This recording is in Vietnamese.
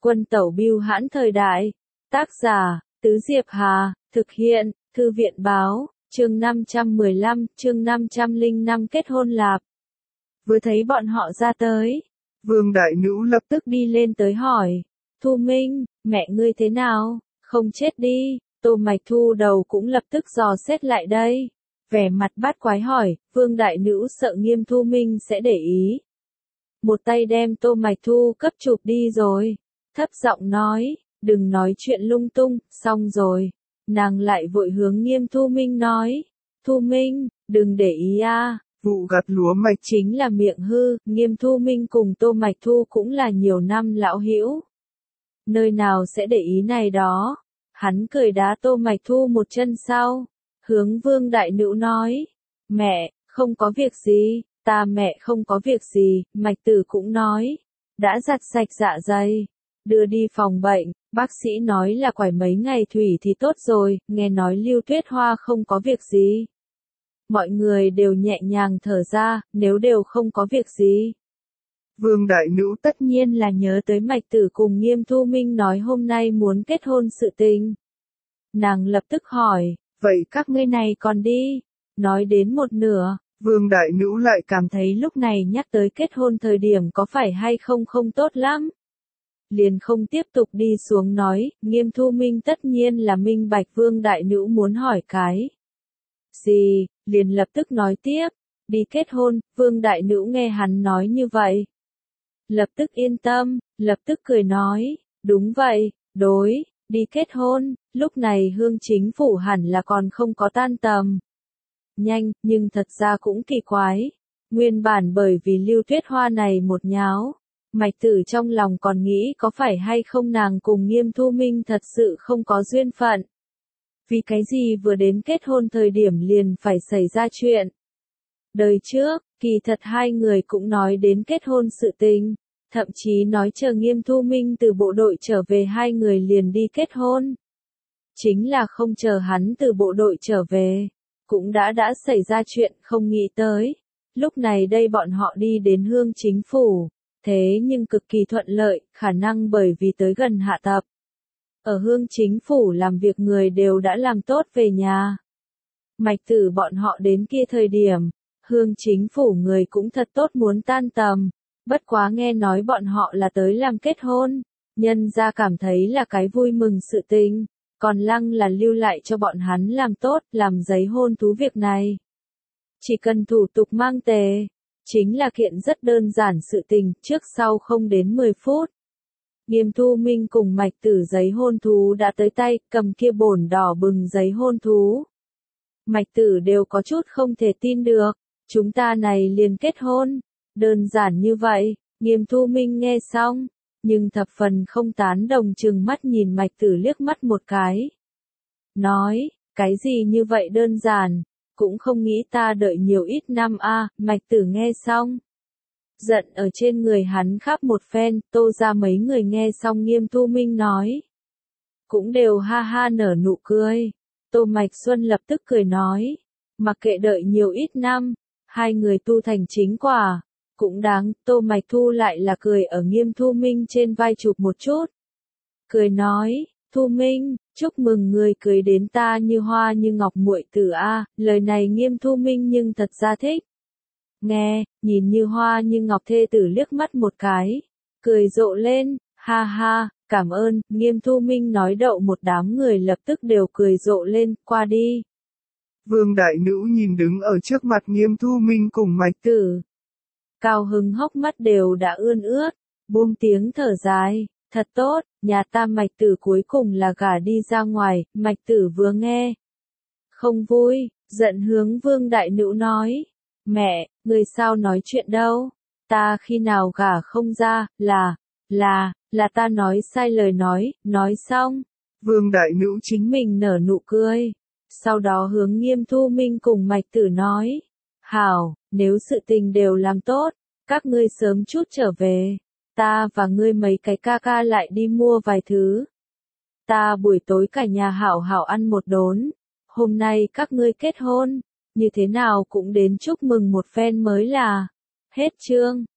Quân tẩu bưu hãn thời đại. Tác giả, Tứ Diệp Hà, thực hiện, Thư viện báo, chương 515, chương 505 kết hôn lạp. Vừa thấy bọn họ ra tới, Vương Đại Nữ lập tức đi lên tới hỏi, Thu Minh, mẹ ngươi thế nào, không chết đi, Tô Mạch Thu đầu cũng lập tức dò xét lại đây. Vẻ mặt bát quái hỏi, Vương Đại Nữ sợ Nghiêm Thu Minh sẽ để ý. Một tay đem Tô Mạch Thu cấp chụp đi rồi, thấp giọng nói, đừng nói chuyện lung tung, xong rồi. Nàng lại vội hướng Nghiêm Thu Minh nói, Thu Minh, đừng để ý a. Vụ gặt lúa mạch Chính là miệng hư, Nghiêm Thu Minh cùng Tô Mạch Thu cũng là nhiều năm lão hữu. Nơi nào sẽ để ý này đó. Hắn cười đá Tô Mạch Thu một chân sau, hướng Vương Đại Nữ nói, mẹ, không có việc gì, mẹ không có việc gì, Mạch Tử cũng nói, đã giặt sạch dạ dày, đưa đi phòng bệnh, bác sĩ nói là quải mấy ngày thủy thì tốt rồi, nghe nói Lưu Tuyết Hoa không có việc gì. Mọi người đều nhẹ nhàng thở ra, nếu đều không có việc gì. Vương Đại Nữ tất nhiên là nhớ tới Mạch Tử cùng Nghiêm Thu Minh nói hôm nay muốn kết hôn sự tình. Nàng lập tức hỏi, vậy các ngươi này còn đi? Nói đến một nửa, Vương Đại Nữ lại cảm thấy lúc này nhắc tới kết hôn thời điểm có phải hay không không tốt lắm. Liền không tiếp tục đi xuống nói, Nghiêm Thu Minh tất nhiên là minh bạch Vương Đại Nữ muốn hỏi cái gì, liền lập tức nói tiếp, đi kết hôn. Vương Đại Nữ nghe hắn nói như vậy, lập tức yên tâm, lập tức cười nói, đúng vậy, đi kết hôn. Lúc này Hương Chính Phủ hẳn là còn không có tan tầm. Nhanh, nhưng thật ra cũng kỳ quái. Nguyên bản bởi vì Lưu Tuyết Hoa này một nháo, Mạch Tử trong lòng còn nghĩ có phải hay không nàng cùng Nghiêm Thu Minh thật sự không có duyên phận. Vì cái gì vừa đến kết hôn thời điểm liền phải xảy ra chuyện. Đời trước, kỳ thật hai người cũng nói đến kết hôn sự tình, thậm chí nói chờ Nghiêm Thu Minh từ bộ đội trở về hai người liền đi kết hôn. Chính là không chờ hắn từ bộ đội trở về, cũng đã xảy ra chuyện không nghĩ tới. Lúc này đây bọn họ đi đến Hương Chính Phủ, thế nhưng cực kỳ thuận lợi, khả năng bởi vì tới gần hạ tập. Ở Hương Chính Phủ làm việc người đều đã làm tốt về nhà. Mạch Tử bọn họ đến kia thời điểm, Hương Chính Phủ người cũng thật tốt muốn tan tầm, bất quá nghe nói bọn họ là tới làm kết hôn, nhân ra cảm thấy là cái vui mừng sự tình, còn lăng là lưu lại cho bọn hắn làm tốt, làm giấy hôn thú việc này. Chỉ cần thủ tục mang tề, chính là kiện rất đơn giản sự tình, trước sau không đến 10 phút. Nghiêm Thu Minh cùng Mạch Tử giấy hôn thú đã tới tay, cầm kia bổn đỏ bừng giấy hôn thú. Mạch Tử đều có chút không thể tin được, chúng ta này liền kết hôn, đơn giản như vậy. Nghiêm Thu Minh nghe xong, nhưng thập phần không tán đồng, chừng mắt nhìn Mạch Tử liếc mắt một cái. Nói, cái gì như vậy đơn giản, cũng không nghĩ ta đợi nhiều ít năm a. Mạch Tử nghe xong, giận ở trên người hắn khắp một phen. Tô ra mấy người nghe xong Nghiêm Thu Minh nói, cũng đều ha ha nở nụ cười. Tô Mạch Xuân lập tức cười nói, mặc kệ đợi nhiều ít năm, hai người tu thành chính quả, cũng đáng. Tô Mạch Thu lại là cười ở Nghiêm Thu Minh trên vai chụp một chút. Cười nói, Thu Minh, chúc mừng người cưới đến ta như hoa như ngọc muội tử a. Lời này Nghiêm Thu Minh nhưng thật ra thích. Nghe, nhìn như hoa như ngọc thê tử liếc mắt một cái, cười rộ lên, ha ha, cảm ơn. Nghiêm Thu Minh nói đậu một đám người lập tức đều cười rộ lên, qua đi. Vương Đại Nữ nhìn đứng ở trước mặt Nghiêm Thu Minh cùng Mạch Tử, cao hứng hốc mắt đều đã ươn ướt, buông tiếng thở dài, thật tốt, nhà ta Mạch Tử cuối cùng là gả đi ra ngoài. Mạch Tử vừa nghe, không vui, giận hướng Vương Đại Nữ nói, mẹ, người sao nói chuyện đâu, ta khi nào gả không ra, là ta nói sai lời nói xong. Vương Đại Nữ chính mình nở nụ cười, sau đó hướng Nghiêm Thu Minh cùng Mạch Tử nói, hảo, nếu sự tình đều làm tốt, các ngươi sớm chút trở về, ta và ngươi mấy cái ca ca lại đi mua vài thứ. Ta buổi tối cả nhà hảo hảo ăn một đốn, hôm nay các ngươi kết hôn, như thế nào cũng đến chúc mừng một phen mới là. Hết chương.